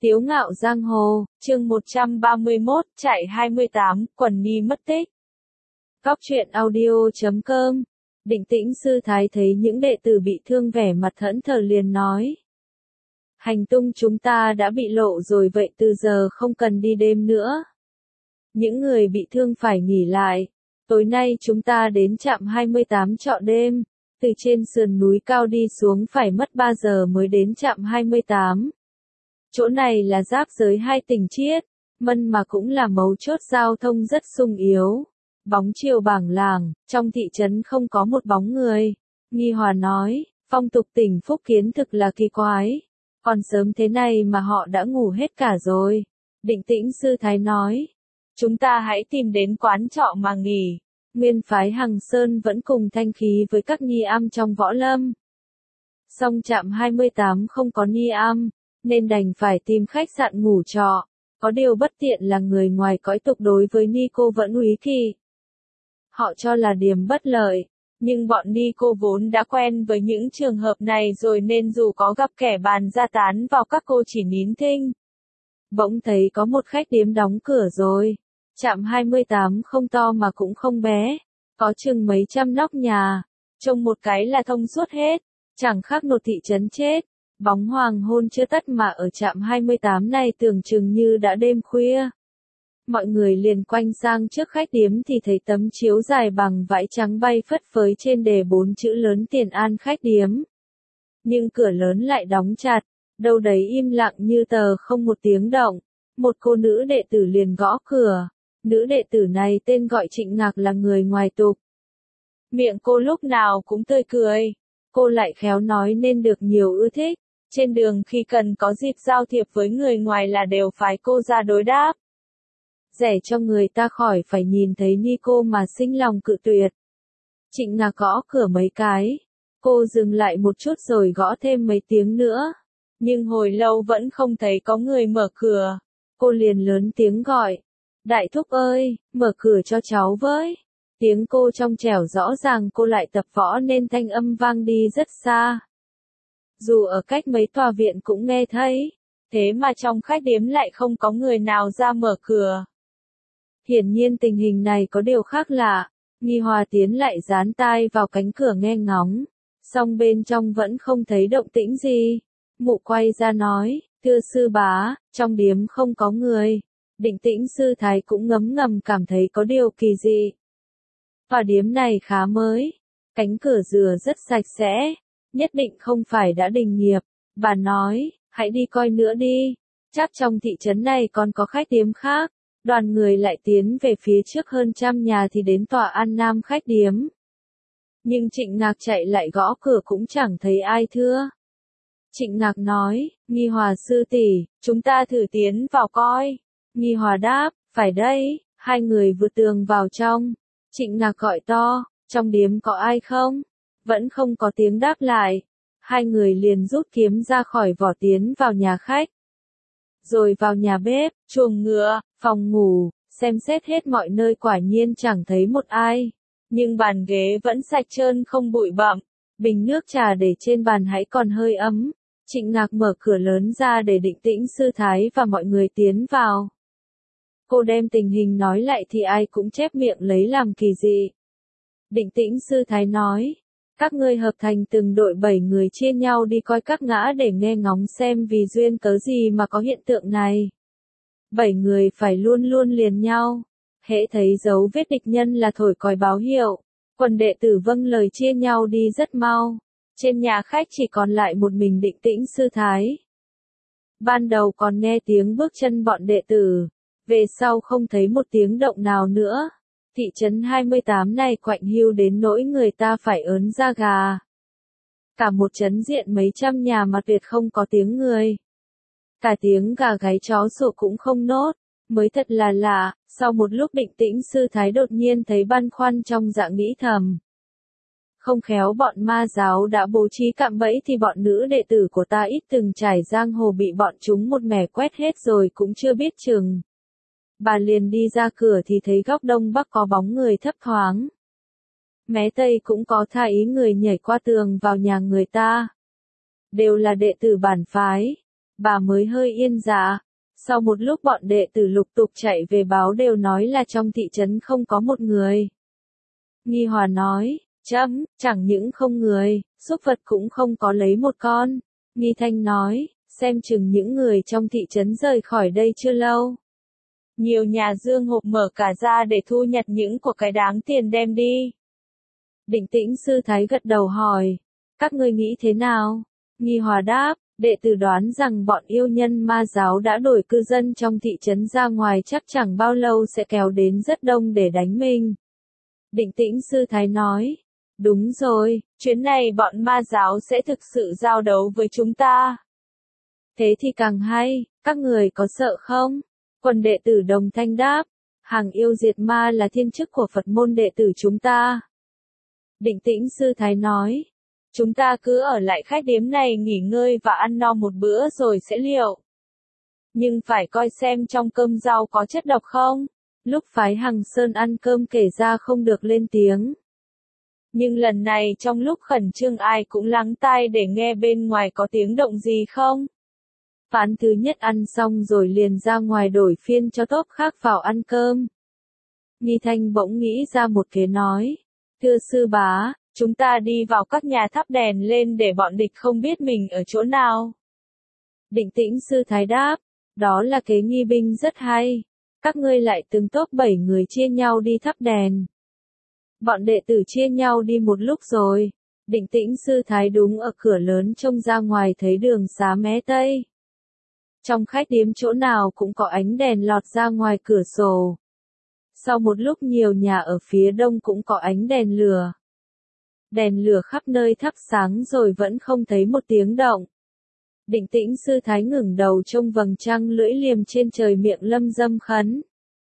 Tiếu ngạo giang hồ, chương 131, chạy 28, quần ni mất tích. Góc truyện audio.com. Định Tĩnh sư thái thấy những đệ tử bị thương vẻ mặt thẫn thờ liền nói. Hành tung chúng ta đã bị lộ rồi, vậy từ giờ không cần đi đêm nữa. Những người bị thương phải nghỉ lại. Tối nay chúng ta đến trạm 28 trọ đêm. Từ trên sườn núi cao đi xuống phải mất 3 giờ mới đến trạm 28. Chỗ này là giáp giới hai tỉnh Chiết, Mân mà cũng là mấu chốt giao thông rất sung yếu. Bóng chiều bảng làng, trong thị trấn không có một bóng người. Nghi Hòa nói, phong tục tỉnh Phúc Kiến thực là kỳ quái. Còn sớm thế này mà họ đã ngủ hết cả rồi. Định Tĩnh sư thái nói, chúng ta hãy tìm đến quán trọ mà nghỉ. Nguyên phái Hằng Sơn vẫn cùng thanh khí với các ni am trong võ lâm. Song trạm 28 không có ni am, nên đành phải tìm khách sạn ngủ trọ. Có điều bất tiện là người ngoài cõi tục đối với ni cô vẫn úy kỵ. Họ cho là điểm bất lợi, nhưng bọn ni cô vốn đã quen với những trường hợp này rồi nên dù có gặp kẻ bàn ra tán vào các cô chỉ nín thinh. Bỗng thấy có một khách điếm đóng cửa rồi. Trạm 28 không to mà cũng không bé, có chừng mấy trăm nóc nhà, trông một cái là thông suốt hết, chẳng khác một thị trấn chết. Bóng hoàng hôn chưa tắt mà ở trạm 28 này tưởng chừng như đã đêm khuya. Mọi người liền quanh sang trước khách điếm thì thấy tấm chiếu dài bằng vải trắng bay phất phới trên đề 4 chữ lớn Tiền An khách điếm. Nhưng cửa lớn lại đóng chặt, đâu đấy im lặng như tờ không một tiếng động. Một cô nữ đệ tử liền gõ cửa. Nữ đệ tử này tên gọi Trịnh Ngạc là người ngoài tục. Miệng cô lúc nào cũng tươi cười. Cô lại khéo nói nên được nhiều ưa thích. Trên đường khi cần có dịp giao thiệp với người ngoài là đều phái cô ra đối đáp. Rẻ cho người ta khỏi phải nhìn thấy ni cô mà sinh lòng cự tuyệt. Trịnh Ngạc gõ cửa mấy cái. Cô dừng lại một chút rồi gõ thêm mấy tiếng nữa. Nhưng hồi lâu vẫn không thấy có người mở cửa. Cô liền lớn tiếng gọi. Đại thúc ơi, mở cửa cho cháu với. Tiếng cô trong trẻo rõ ràng, cô lại tập võ nên thanh âm vang đi rất xa. Dù ở cách mấy tòa viện cũng nghe thấy, thế mà trong khách điếm lại không có người nào ra mở cửa. Hiển nhiên tình hình này có điều khác lạ. Nghi Hòa tiến lại dán tai vào cánh cửa nghe ngóng, song bên trong vẫn không thấy động tĩnh gì. Mụ quay ra nói, thưa sư bá, trong điếm không có người. Định Tĩnh sư thái cũng ngấm ngầm cảm thấy có điều kỳ dị. Tòa điếm này khá mới, cánh cửa dừa rất sạch sẽ, nhất định không phải đã đình nghiệp. Bà nói, hãy đi coi nữa đi, chắc trong thị trấn này còn có khách điếm khác. Đoàn người lại tiến về phía trước hơn 100 nhà thì đến tòa An Nam khách điếm. Nhưng Trịnh Ngạc chạy lại gõ cửa cũng chẳng thấy ai thưa. Trịnh Ngạc nói, Nghi Hòa sư tỷ, chúng ta thử tiến vào coi. Nghi Hòa đáp, phải đây. Hai người vượt tường vào trong. Trịnh Ngạc gọi to, trong điếm có ai không? Vẫn không có tiếng đáp lại. Hai người liền rút kiếm ra khỏi vỏ tiến vào nhà khách. Rồi vào nhà bếp, chuồng ngựa, phòng ngủ, xem xét hết mọi nơi quả nhiên chẳng thấy một ai. Nhưng bàn ghế vẫn sạch trơn không bụi bặm, bình nước trà để trên bàn hãy còn hơi ấm. Trịnh Ngạc mở cửa lớn ra để Định Tĩnh sư thái và mọi người tiến vào. Cô đem tình hình nói lại thì ai cũng chép miệng lấy làm kỳ dị. Định Tĩnh sư thái nói, các ngươi hợp thành từng đội 7 người chia nhau đi coi các ngã để nghe ngóng xem vì duyên cớ gì mà có hiện tượng này. 7 người phải luôn luôn liền nhau. Hễ thấy dấu vết địch nhân là thổi còi báo hiệu. Quần đệ tử vâng lời chia nhau đi rất mau. Trên nhà khách chỉ còn lại một mình Định Tĩnh sư thái. Ban đầu còn nghe tiếng bước chân bọn đệ tử. Về sau không thấy một tiếng động nào nữa. Thị trấn 28 này quạnh hiu đến nỗi người ta phải ớn da gà. Cả một trấn diện mấy trăm nhà mà tuyệt không có tiếng người. Cả tiếng gà gáy chó sủa cũng không nốt. Mới thật là lạ, sau một lúc Định Tĩnh sư thái đột nhiên thấy băn khoăn trong dạ nghĩ thầm. Không khéo bọn ma giáo đã bố trí cạm bẫy thì bọn nữ đệ tử của ta ít từng trải giang hồ bị bọn chúng một mẻ quét hết rồi cũng chưa biết chừng. Bà liền đi ra cửa thì thấy góc đông bắc có bóng người thấp thoáng. Mé tây cũng có tha ý người nhảy qua tường vào nhà người ta. Đều là đệ tử bản phái. bà mới hơi yên dạ. Sau một lúc bọn đệ tử lục tục chạy về báo đều nói là trong thị trấn không có một người. Nghi Hòa nói, chấm, chẳng những không người, súc vật cũng không có lấy một con. Nghi Thanh nói, xem chừng những người trong thị trấn rời khỏi đây chưa lâu. Nhiều nhà dương hộp mở cả ra để thu nhặt những của cái đáng tiền đem đi. Định Tĩnh sư thái gật đầu hỏi, các ngươi nghĩ thế nào? Nghi Hòa đáp, đệ tử đoán rằng bọn yêu nhân ma giáo đã đuổi cư dân trong thị trấn ra ngoài, chắc chẳng bao lâu sẽ kéo đến rất đông để đánh mình. Định Tĩnh sư thái nói, đúng rồi, chuyến này bọn ma giáo sẽ thực sự giao đấu với chúng ta. Thế thì càng hay, các người có sợ không? Quần đệ tử đồng thanh đáp, hàng yêu diệt ma là thiên chức của Phật môn đệ tử chúng ta. Định Tĩnh sư thái nói, chúng ta cứ ở lại khách điếm này nghỉ ngơi và ăn no một bữa rồi sẽ liệu. Nhưng phải coi xem trong cơm rau có chất độc không. Lúc phái Hằng Sơn ăn cơm kể ra không được lên tiếng. Nhưng lần này trong lúc khẩn trương ai cũng lắng tai để nghe bên ngoài có tiếng động gì không. Phán thứ nhất ăn xong rồi liền ra ngoài đổi phiên cho tốp khác vào ăn cơm. Nghi Thanh bỗng nghĩ ra một kế nói, thưa sư bá, chúng ta đi vào các nhà thắp đèn lên để bọn địch không biết mình ở chỗ nào. Định Tĩnh sư thái đáp, đó là kế nghi binh rất hay. Các ngươi lại từng tốp 7 người chia nhau đi thắp đèn. Bọn đệ tử chia nhau đi một lúc rồi. Định Tĩnh sư thái đúng ở cửa lớn trông ra ngoài thấy đường xá mé tây. Trong khách điếm chỗ nào cũng có ánh đèn lọt ra ngoài cửa sổ. Sau một lúc nhiều nhà ở phía đông cũng có ánh đèn lửa. Đèn lửa khắp nơi thắp sáng rồi vẫn không thấy một tiếng động. Định Tĩnh sư thái ngẩng đầu trông vầng trăng lưỡi liềm trên trời, miệng lâm dâm khấn.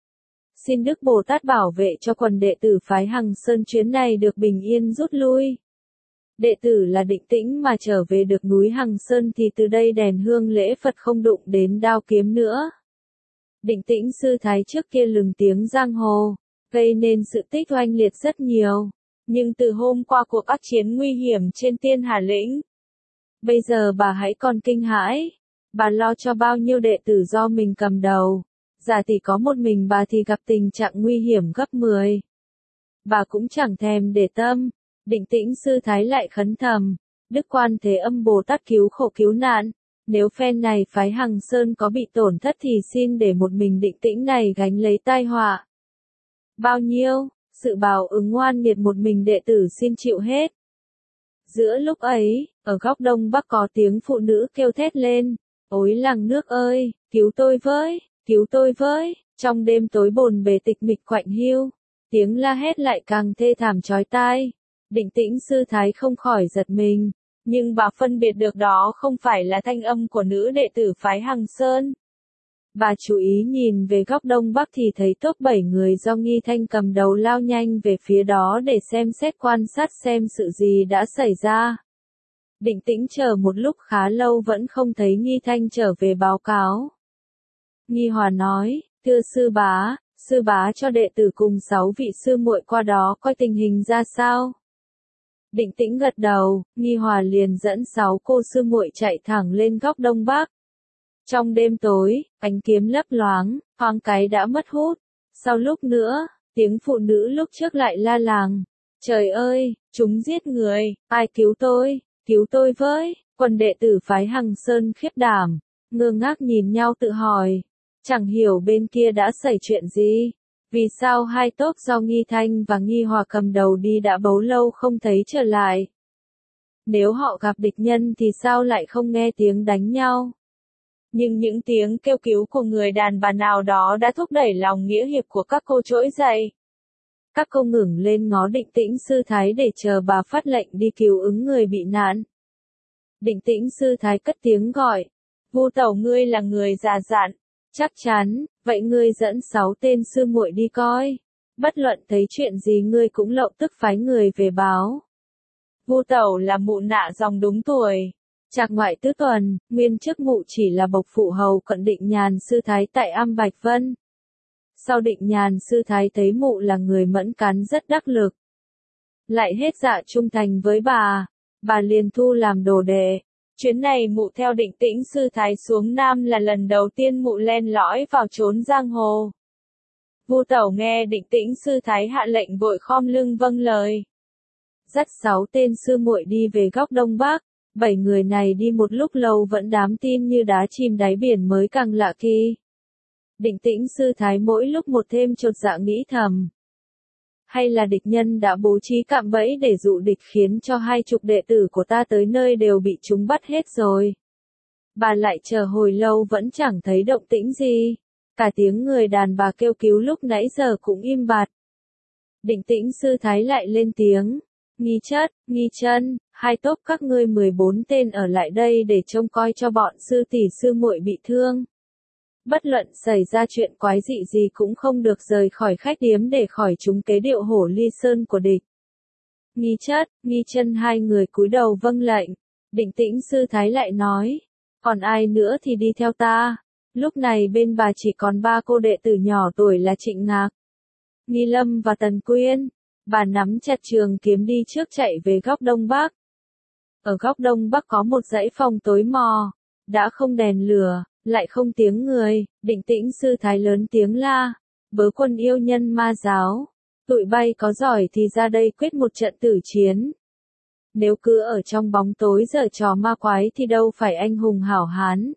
Xin Đức Bồ Tát bảo vệ cho quần đệ tử phái Hằng Sơn chuyến này được bình yên rút lui. Đệ tử là Định Tĩnh mà trở về được núi Hằng Sơn thì từ đây đèn hương lễ Phật không đụng đến đao kiếm nữa. Định Tĩnh sư thái trước kia lừng tiếng giang hồ, gây nên sự tích oanh liệt rất nhiều. Nhưng từ hôm qua cuộc ác chiến nguy hiểm trên Tiên Hà Lĩnh, bây giờ bà hãy còn kinh hãi. Bà lo cho bao nhiêu đệ tử do mình cầm đầu. Giả tỷ có một mình bà thì gặp tình trạng nguy hiểm gấp 10. Bà cũng chẳng thèm để tâm. Định Tĩnh sư thái lại khấn thầm, Đức Quan Thế Âm Bồ Tát cứu khổ cứu nạn. Nếu phen này phái Hằng Sơn có bị tổn thất thì xin để một mình Định Tĩnh này gánh lấy tai họa. Bao nhiêu, sự bào ứng ngoan nghiệt một mình đệ tử xin chịu hết. Giữa lúc ấy, ở góc đông bắc có tiếng phụ nữ kêu thét lên, ối làng nước ơi, cứu tôi với, cứu tôi với. Trong đêm tối bồn bề tịch mịch quạnh hiu, tiếng la hét lại càng thê thảm chói tai. Định Tĩnh sư thái không khỏi giật mình, nhưng bà phân biệt được đó không phải là thanh âm của nữ đệ tử phái Hằng Sơn. Bà chú ý nhìn về góc đông bắc thì thấy tốp 7 người do Nghi Thanh cầm đầu lao nhanh về phía đó để xem xét quan sát xem sự gì đã xảy ra. Định Tĩnh chờ một lúc khá lâu vẫn không thấy Nghi Thanh trở về báo cáo. Nghi Hòa nói, thưa sư bá cho đệ tử cùng 6 vị sư muội qua đó coi tình hình ra sao. Định Tĩnh gật đầu, Nghi Hòa liền dẫn 6 cô sư muội chạy thẳng lên góc đông bắc. Trong đêm tối, ánh kiếm lấp loáng, thoáng cái đã mất hút. Sau lúc nữa, tiếng phụ nữ lúc trước lại la làng. Trời ơi, chúng giết người, ai cứu tôi với. Quần đệ tử phái Hằng Sơn khiếp đảm, ngơ ngác nhìn nhau tự hỏi. Chẳng hiểu bên kia đã xảy chuyện gì. Vì sao hai tốp do Nghi Thanh và Nghi Hòa cầm đầu đi đã bấu lâu không thấy trở lại. Nếu họ gặp địch nhân thì sao lại không nghe tiếng đánh nhau. Nhưng những tiếng kêu cứu của người đàn bà nào đó đã thúc đẩy lòng nghĩa hiệp của các cô trỗi dậy. Các cô ngẩng lên ngó Định Tĩnh sư thái để chờ bà phát lệnh đi cứu ứng người bị nạn. Định Tĩnh sư thái cất tiếng gọi, Vu tẩu ngươi là người già dặn, chắc chắn, vậy ngươi dẫn 6 tên sư muội đi coi. Bất luận thấy chuyện gì ngươi cũng lập tức phái người về báo. Vu tẩu là mụ nạ dòng đúng tuổi. Trạc ngoại tứ tuần, nguyên chức mụ chỉ là bộc phụ hầu cận Định Nhàn sư thái tại Am Bạch Vân. Sau Định Nhàn sư thái thấy mụ là người mẫn cán rất đắc lực, lại hết dạ trung thành với bà liền thu làm đồ đệ, Chuyến này mụ theo Định Tĩnh sư thái xuống Nam là lần đầu tiên mụ len lỏi vào chốn giang hồ. Vu Tẩu nghe Định Tĩnh sư thái hạ lệnh vội khom lưng vâng lời. Dắt 6 tên sư muội đi về góc Đông Bắc. 7 người này đi một lúc lâu vẫn đám tin như đá chìm đáy biển mới càng lạ kỳ. Định Tĩnh sư thái mỗi lúc một thêm chột dạ nghĩ thầm. Hay là địch nhân đã bố trí cạm bẫy để dụ địch khiến cho 20 đệ tử của ta tới nơi đều bị chúng bắt hết rồi. Bà lại chờ hồi lâu vẫn chẳng thấy động tĩnh gì. Cả tiếng người đàn bà kêu cứu lúc nãy giờ cũng im bặt. Định Tĩnh sư thái lại lên tiếng. Nghi Chất, Nghi Chân, 2 tốp các ngươi 14 tên ở lại đây để trông coi cho bọn sư tỷ sư muội bị thương. Bất luận xảy ra chuyện quái dị gì cũng không được rời khỏi khách điếm để khỏi chúng kế điệu hổ ly sơn của địch. Nghi Chất, Nghi Chân 2 người cúi đầu vâng lệnh. Định Tĩnh sư thái lại nói, còn ai nữa thì đi theo ta. Lúc này bên bà chỉ còn 3 cô đệ tử nhỏ tuổi là Trịnh Ngạc, Nghi Lâm và Tần Quyên. Bà nắm chặt trường kiếm đi trước chạy về góc Đông Bắc. Ở góc Đông Bắc có một dãy phòng tối mò, đã không đèn lửa, lại không tiếng người. Định Tĩnh sư thái lớn tiếng la, bớ quân yêu nhân ma giáo, tụi bay có giỏi thì ra đây quyết một trận tử chiến. Nếu cứ ở trong bóng tối giở trò ma quái thì đâu phải anh hùng hảo hán.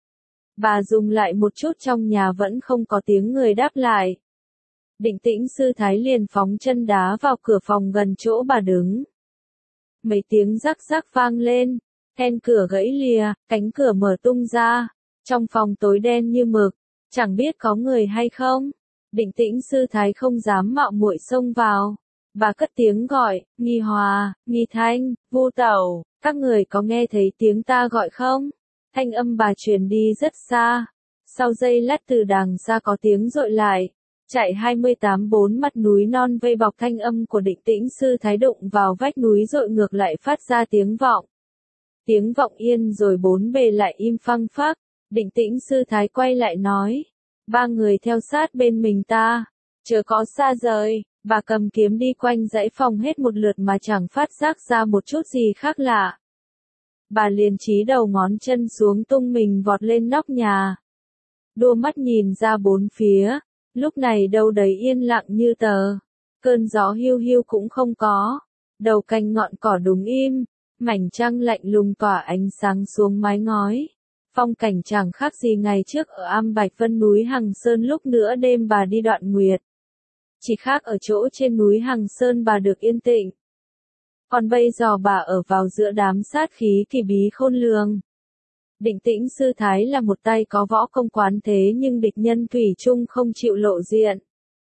Bà dùng lại một chút trong nhà vẫn không có tiếng người đáp lại. Định Tĩnh sư thái liền phóng chân đá vào cửa phòng gần chỗ bà đứng. Mấy tiếng rắc rắc vang lên, then cửa gãy lìa, cánh cửa mở tung ra. Trong phòng tối đen như mực, chẳng biết có người hay không. Định Tĩnh sư thái không dám mạo muội xông vào. Bà cất tiếng gọi, Nghi Hòa, Nghi Thanh, Vu Tẩu, các người có nghe thấy tiếng ta gọi không? Thanh âm bà truyền đi rất xa. Sau giây lát từ đằng xa có tiếng dội lại. Chạy 28 4 mặt núi non vây bọc thanh âm của Định Tĩnh sư thái đụng vào vách núi dội ngược lại phát ra tiếng vọng. Tiếng vọng yên rồi bốn bề lại im phăng phắc. Định Tĩnh sư thái quay lại nói. 3 người theo sát bên mình ta. Chớ có xa rời. Bà cầm kiếm đi quanh dãy phòng hết một lượt mà chẳng phát giác ra một chút gì khác lạ. Bà liền chí đầu ngón chân xuống tung mình vọt lên nóc nhà. Đua mắt nhìn ra bốn phía. Lúc này đâu đấy yên lặng như tờ. Cơn gió hiu hiu cũng không có. Đầu cành ngọn cỏ đúng im. Mảnh trăng lạnh lùng tỏa ánh sáng xuống mái ngói. Phong cảnh chẳng khác gì ngày trước ở Am Bạch Vân núi Hằng Sơn lúc nữa đêm bà đi đoạn nguyệt. Chỉ khác ở chỗ trên núi Hằng Sơn bà được yên tĩnh. Còn bây giờ bà ở vào giữa đám sát khí kỳ bí khôn lường. Định Tĩnh sư thái là một tay có võ công quán thế nhưng địch nhân thủy chung không chịu lộ diện.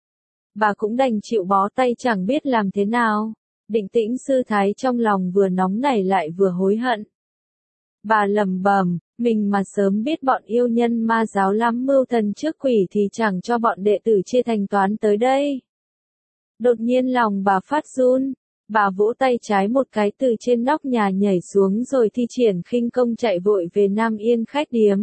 Bà cũng đành chịu bó tay chẳng biết làm thế nào. Định Tĩnh sư thái trong lòng vừa nóng nảy lại vừa hối hận. Bà lẩm bẩm, mình mà sớm biết bọn yêu nhân ma giáo lắm mưu thần trước quỷ thì chẳng cho bọn đệ tử chia thành toán tới đây. Đột nhiên lòng bà phát run. Bà vỗ tay trái một cái từ trên nóc nhà nhảy xuống rồi thi triển khinh công chạy vội về Nam Yên khách điếm.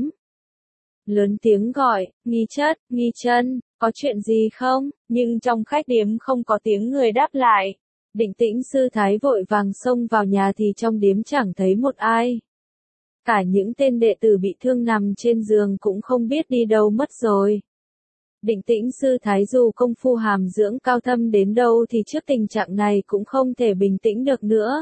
Lớn tiếng gọi, Nghi Chất, Nghi Chân, có chuyện gì không? Nhưng trong khách điếm không có tiếng người đáp lại. Định Tĩnh sư thái vội vàng xông vào nhà thì trong điếm chẳng thấy một ai. Cả những tên đệ tử bị thương nằm trên giường cũng không biết đi đâu mất rồi. Định Tĩnh sư thái dù công phu hàm dưỡng cao thâm đến đâu thì trước tình trạng này cũng không thể bình tĩnh được nữa.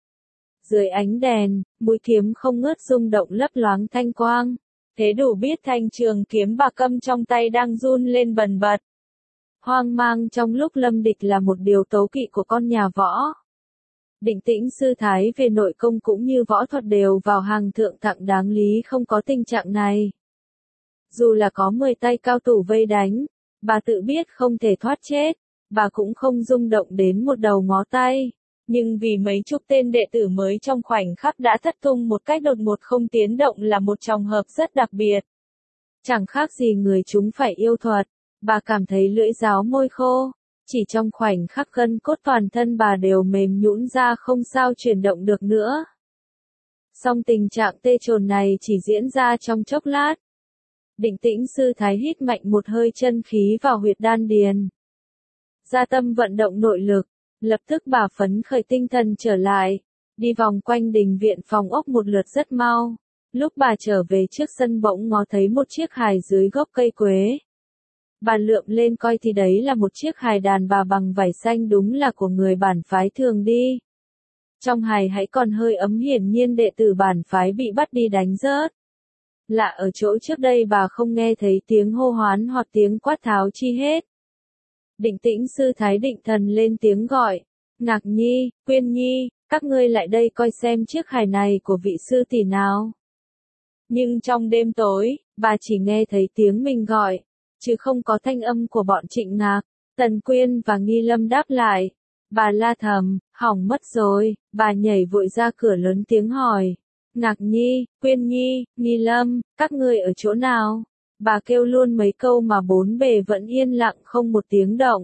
Dưới ánh đèn, mũi kiếm không ngớt rung động lấp loáng thanh quang. Thế đủ biết thanh trường kiếm bạc câm trong tay đang run lên bần bật. Hoang mang trong lúc lâm địch là một điều tố kỵ của con nhà võ. Định Tĩnh sư thái về nội công cũng như võ thuật đều vào hàng thượng thặng đáng lý không có tình trạng này. Dù là có 10 tay cao thủ vây đánh, bà tự biết không thể thoát chết, bà cũng không rung động đến một đầu ngó tay. Nhưng vì mấy chục tên đệ tử mới trong khoảnh khắc đã thất tung một cách đột ngột không tiến động là một trường hợp rất đặc biệt. Chẳng khác gì người chúng phải yêu thuật, bà cảm thấy lưỡi giáo môi khô, chỉ trong khoảnh khắc gân cốt toàn thân bà đều mềm nhũn ra không sao chuyển động được nữa. Song tình trạng tê chồn này chỉ diễn ra trong chốc lát. Định Tĩnh sư thái hít mạnh một hơi chân khí vào huyệt đan điền. Gia tâm vận động nội lực, lập tức bà phấn khởi tinh thần trở lại. đi vòng quanh đình viện phòng ốc một lượt rất mau. Lúc bà trở về trước sân bỗng ngó thấy một chiếc hài dưới gốc cây quế. Bà lượm lên coi thì đấy là một chiếc hài đàn bà bằng vải xanh, đúng là của người bản phái thường đi. Trong hài hãy còn hơi ấm, hiển nhiên đệ tử bản phái bị bắt đi đánh rớt. Lạ ở chỗ trước đây bà không nghe thấy tiếng hô hoán hoặc tiếng quát tháo chi hết. Định Tĩnh sư thái định thần lên tiếng gọi. Ngạc Nhi, Quyên Nhi, các ngươi lại đây coi xem chiếc hài này của vị sư tỷ nào. Nhưng trong đêm tối, bà chỉ nghe thấy tiếng mình gọi, chứ không có thanh âm của bọn Trịnh Ngạc, Tần Quyên và Nghi Lâm đáp lại. Bà la thầm, hỏng mất rồi, bà nhảy vội ra cửa lớn tiếng hỏi. Ngạc Nhi, Quyên Nhi, Nghi Lâm, các ngươi ở chỗ nào? Bà kêu luôn mấy câu mà bốn bề vẫn yên lặng không một tiếng động.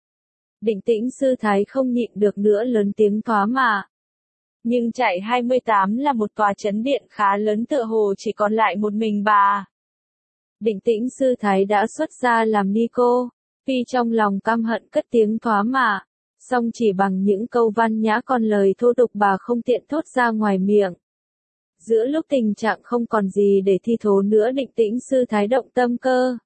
Định Tĩnh sư thái không nhịn được nữa lớn tiếng thoá mạ. Nhưng trại 28 là một tòa trấn điện khá lớn, tựa hồ chỉ còn lại một mình bà. Định Tĩnh sư thái đã xuất gia làm ni cô, tuy trong lòng căm hận cất tiếng thoá mạ, song chỉ bằng những câu văn nhã, còn lời thô tục bà không tiện thốt ra ngoài miệng. Giữa lúc tình trạng không còn gì để thi thố nữa, Định Tĩnh sư thái động tâm cơ.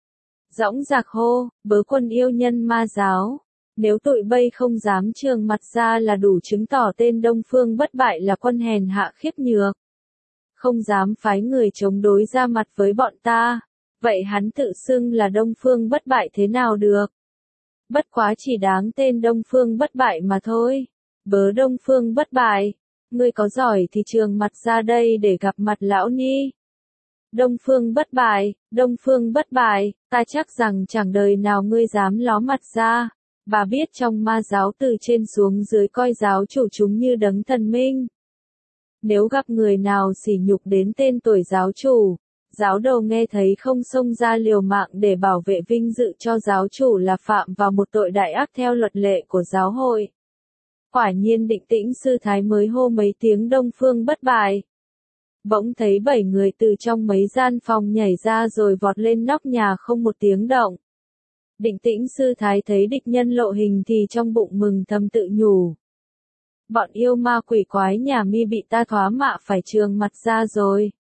Dõng dạc hô, bớ quân yêu nhân ma giáo. Nếu tụi bây không dám trường mặt ra là đủ chứng tỏ tên Đông Phương Bất Bại là quân hèn hạ khiếp nhược. Không dám phái người chống đối ra mặt với bọn ta. Vậy hắn tự xưng là Đông Phương Bất Bại thế nào được? Bất quá chỉ đáng tên Đông Phương Bất Bại mà thôi. Bớ Đông Phương Bất Bại, ngươi có giỏi thì trường mặt ra đây để gặp mặt lão ni. Đông Phương Bất Bại, Đông Phương Bất Bại, ta chắc rằng chẳng đời nào ngươi dám ló mặt ra. Bà biết trong ma giáo từ trên xuống dưới coi giáo chủ chúng như đấng thần minh. Nếu gặp người nào sỉ nhục đến tên tuổi giáo chủ, giáo đầu nghe thấy không xông ra liều mạng để bảo vệ vinh dự cho giáo chủ là phạm vào một tội đại ác theo luật lệ của giáo hội. Quả nhiên Định Tĩnh sư thái mới hô mấy tiếng Đông Phương Bất Bại. Bỗng thấy 7 người từ trong mấy gian phòng nhảy ra rồi vọt lên nóc nhà không một tiếng động. Định Tĩnh sư thái thấy địch nhân lộ hình thì trong bụng mừng thầm tự nhủ. Bọn yêu ma quỷ quái nhà mi bị ta thoá mạ phải trường mặt ra rồi.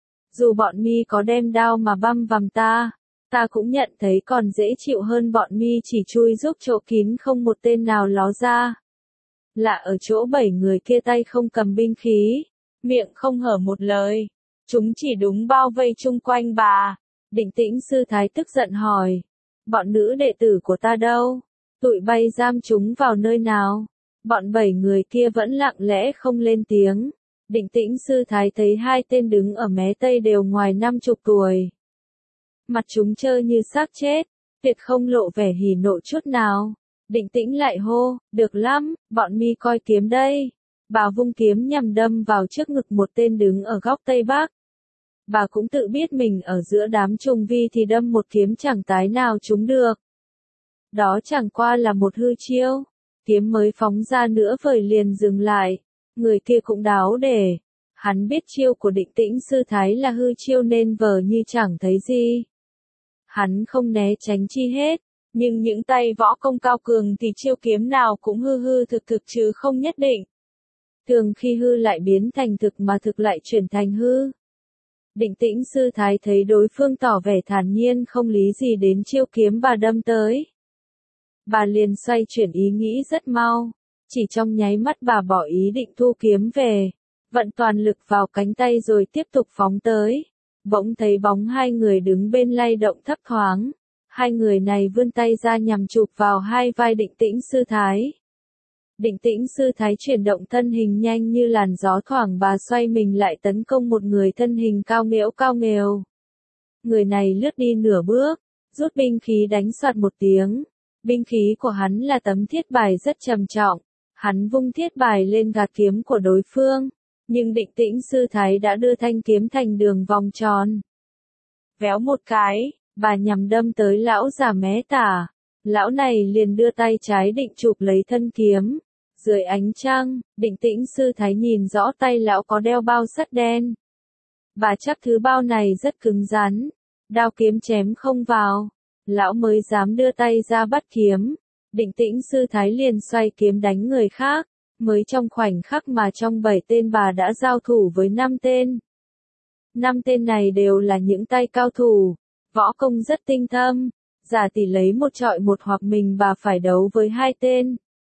Dù bọn mi có đem đao mà băm vằm ta cũng nhận thấy còn dễ chịu hơn bọn mi chỉ chui giúp chỗ kín không một tên nào ló ra. Lạ ở chỗ 7 người kia tay không cầm binh khí, miệng không hở một lời. Chúng chỉ đúng bao vây chung quanh bà. Định Tĩnh sư thái tức giận hỏi. Bọn nữ đệ tử của ta đâu? Tụi bay giam chúng vào nơi nào? Bọn 7 người kia vẫn lặng lẽ không lên tiếng. Định Tĩnh sư thái thấy 2 tên đứng ở mé tây đều ngoài 50 tuổi. Mặt chúng trơ như xác chết, tuyệt không lộ vẻ hỉ nộ chút nào. Định Tĩnh lại hô, được lắm, bọn mi coi kiếm đây. Bà vung kiếm nhằm đâm vào trước ngực một tên đứng ở góc tây bắc. Bà cũng tự biết mình ở giữa đám trùng vi thì đâm một kiếm chẳng tái nào trúng được. Đó chẳng qua là một hư chiêu. Kiếm mới phóng ra nữa vời liền dừng lại. Người kia cũng đáo để. Hắn biết chiêu của Định Tĩnh sư thái là hư chiêu nên vờ như chẳng thấy gì. Hắn không né tránh chi hết. Nhưng những tay võ công cao cường thì chiêu kiếm nào cũng hư hư thực thực chứ không nhất định. Thường khi hư lại biến thành thực mà thực lại chuyển thành hư. Định Tĩnh sư thái thấy đối phương tỏ vẻ thản nhiên không lý gì đến chiêu kiếm bà đâm tới. Bà liền xoay chuyển ý nghĩ rất mau. Chỉ trong nháy mắt bà bỏ ý định thu kiếm về. Vận toàn lực vào cánh tay rồi tiếp tục phóng tới. Bỗng thấy bóng 2 người đứng bên lay động thấp thoáng. 2 người này vươn tay ra nhằm chụp vào 2 vai Định Tĩnh sư thái. Định Tĩnh sư thái chuyển động thân hình nhanh như làn gió thoảng, bà xoay mình lại tấn công một người thân hình cao nghêu. Người này lướt đi nửa bước, rút binh khí đánh soạt một tiếng. Binh khí của hắn là tấm thiết bài rất trầm trọng. Hắn vung thiết bài lên gạt kiếm của đối phương. Nhưng Định Tĩnh sư thái đã đưa thanh kiếm thành đường vòng tròn. Véo một cái, bà nhằm đâm tới lão già mé tả. Lão này liền đưa tay trái định chụp lấy thân kiếm. Dưới ánh trăng, Định Tĩnh sư thái nhìn rõ tay lão có đeo bao sắt đen. Bà chắc thứ bao này rất cứng rắn. Đao kiếm chém không vào. Lão mới dám đưa tay ra bắt kiếm. Định Tĩnh sư thái liền xoay kiếm đánh người khác. Mới trong khoảnh khắc mà trong 7 tên bà đã giao thủ với 5 tên. 5 tên này đều là những tay cao thủ, võ công rất tinh thâm, giả tỷ lấy một trọi một hoặc mình bà phải đấu với 2 tên.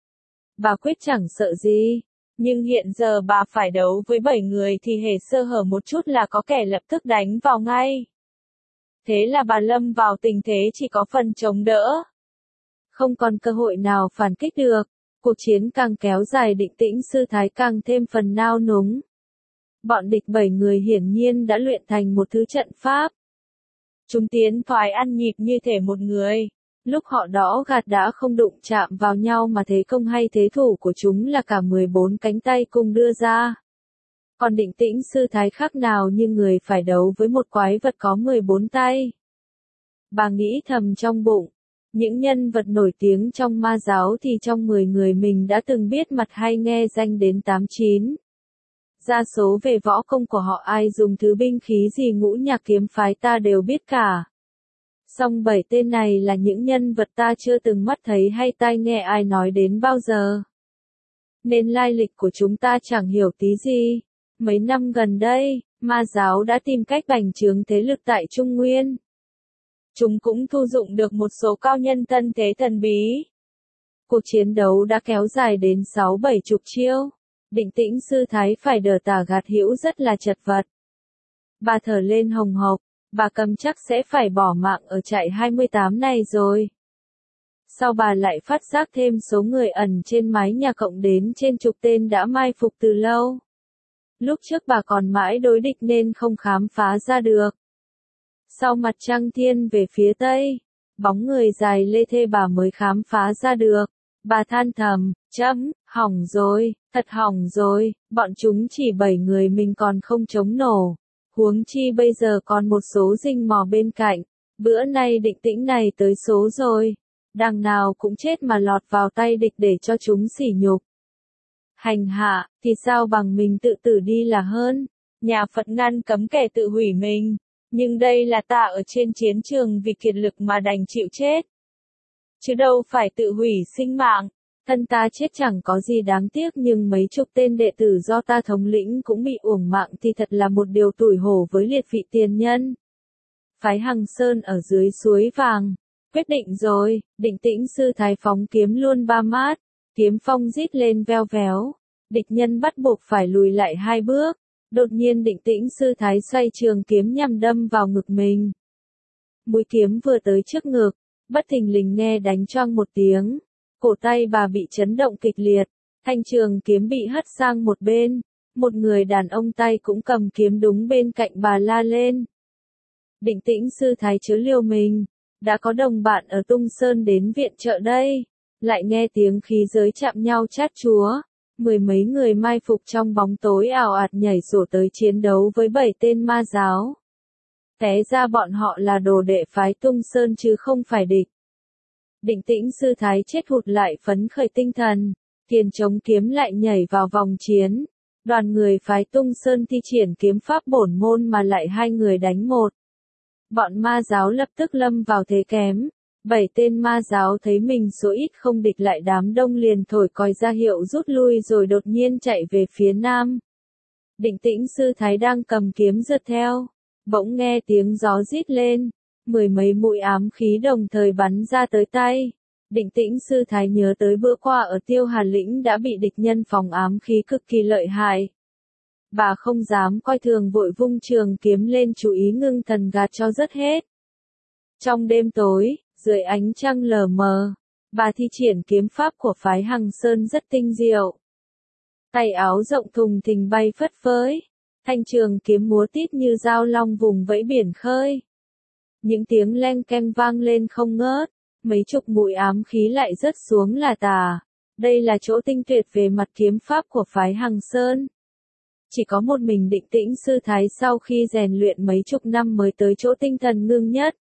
Bà quyết chẳng sợ gì, nhưng hiện giờ bà phải đấu với 7 người thì hễ sơ hở một chút là có kẻ lập tức đánh vào ngay. Thế là bà lâm vào tình thế chỉ có phần chống đỡ. Không còn cơ hội nào phản kích được, cuộc chiến càng kéo dài Định Tĩnh sư thái càng thêm phần nao núng. Bọn địch 7 người hiển nhiên đã luyện thành một thứ trận pháp. Chúng tiến thoái ăn nhịp như thể một người. Lúc họ đõ gạt đã không đụng chạm vào nhau mà thế công hay thế thủ của chúng là cả 14 cánh tay cùng đưa ra. Còn Định Tĩnh sư thái khác nào như người phải đấu với một quái vật có 14 tay. Bà nghĩ thầm trong bụng, những nhân vật nổi tiếng trong ma giáo thì trong 10 người mình đã từng biết mặt hay nghe danh đến 8-9. Đa số về võ công của họ ai dùng thứ binh khí gì ngũ nhạc kiếm phái ta đều biết cả. Song 7 tên này là những nhân vật ta chưa từng mắt thấy hay tai nghe ai nói đến bao giờ. Nên lai lịch của chúng ta chẳng hiểu tí gì. Mấy năm gần đây, ma giáo đã tìm cách bành trướng thế lực tại Trung Nguyên. Chúng cũng thu dụng được một số cao nhân tân thế thần bí. Cuộc chiến đấu đã kéo dài đến 6-7 chục chiêu. Định Tĩnh sư thái phải đờ tả gạt hữu rất là chật vật. Bà thở lên hồng hộc, bà cầm chắc sẽ phải bỏ mạng ở trại 28 này rồi. Sau bà lại phát giác thêm số người ẩn trên mái nhà cộng đến trên chục tên đã mai phục từ lâu. Lúc trước bà còn mãi đối địch nên không khám phá ra được. Sau mặt trăng thiên về phía tây, bóng người dài lê thê bà mới khám phá ra được. Bà than thầm, hỏng rồi, thật hỏng rồi, bọn chúng chỉ 7 người mình còn không chống nổ. Huống chi bây giờ còn một số rình mò bên cạnh, bữa nay Định Tĩnh này tới số rồi. Đằng nào cũng chết mà lọt vào tay địch để cho chúng sỉ nhục. Hành hạ, thì sao bằng mình tự tử đi là hơn. Nhà Phật ngăn cấm kẻ tự hủy mình, nhưng đây là ta ở trên chiến trường vì kiệt lực mà đành chịu chết. Chứ đâu phải tự hủy sinh mạng, thân ta chết chẳng có gì đáng tiếc nhưng mấy chục tên đệ tử do ta thống lĩnh cũng bị uổng mạng thì thật là một điều tủi hổ với liệt vị tiền nhân. Phái Hằng Sơn ở dưới suối vàng, quyết định rồi, Định Tĩnh sư thái phóng kiếm luôn 3 mát, kiếm phong rít lên veo véo, địch nhân bắt buộc phải lùi lại 2 bước, đột nhiên Định Tĩnh sư thái xoay trường kiếm nhằm đâm vào ngực mình. Mũi kiếm vừa tới trước ngực, bất thình lình nghe đánh choang một tiếng, cổ tay bà bị chấn động kịch liệt, thanh trường kiếm bị hất sang một bên, một người đàn ông tay cũng cầm kiếm đúng bên cạnh bà la lên. Định Tĩnh sư thái chớ liều mình, đã có đồng bạn ở Tung Sơn đến viện trợ đây, lại nghe tiếng khí giới chạm nhau chát chúa, 10 mấy người mai phục trong bóng tối ảo ạt nhảy sổ tới chiến đấu với 7 tên ma giáo. Té ra bọn họ là đồ đệ phái Tung Sơn chứ không phải địch. Định Tĩnh sư thái chết hụt lại phấn khởi tinh thần, tiền chống kiếm lại nhảy vào vòng chiến. Đoàn người phái Tung Sơn thi triển kiếm pháp bổn môn mà lại 2 người đánh 1. Bọn ma giáo lập tức lâm vào thế kém. 7 tên ma giáo thấy mình số ít không địch lại đám đông liền thổi còi ra hiệu rút lui rồi đột nhiên chạy về phía nam. Định Tĩnh sư thái đang cầm kiếm rượt theo. Bỗng nghe tiếng gió rít lên, 10 mấy mũi ám khí đồng thời bắn ra tới tay. Định Tĩnh sư thái nhớ tới bữa qua ở Tiêu Hà Lĩnh đã bị địch nhân phòng ám khí cực kỳ lợi hại. Bà không dám coi thường vội vung trường kiếm lên chú ý ngưng thần gạt cho rất hết. Trong đêm tối, dưới ánh trăng lờ mờ, bà thi triển kiếm pháp của phái Hằng Sơn rất tinh diệu. Tay áo rộng thùng thình bay phất phới, thanh trường kiếm múa tít như dao long vùng vẫy biển khơi. Những tiếng leng keng vang lên không ngớt, mấy chục mũi ám khí lại rớt xuống là tả. Đây là chỗ tinh tuyệt về mặt kiếm pháp của phái Hằng Sơn. Chỉ có một mình Định Tĩnh sư thái sau khi rèn luyện mấy chục năm mới tới chỗ tinh thần ngưng nhất.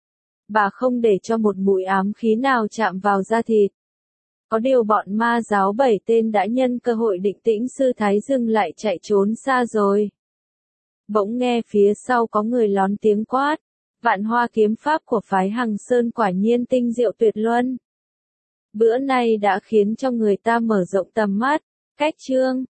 Bà không để cho một mũi ám khí nào chạm vào da thịt. Có điều bọn ma giáo 7 tên đã nhân cơ hội Định Tĩnh sư thái dừng lại chạy trốn xa rồi. Bỗng nghe phía sau có người lón tiếng quát. Vạn Hoa kiếm pháp của phái Hằng Sơn quả nhiên tinh diệu tuyệt luân. Bữa nay đã khiến cho người ta mở rộng tầm mắt. Cách chương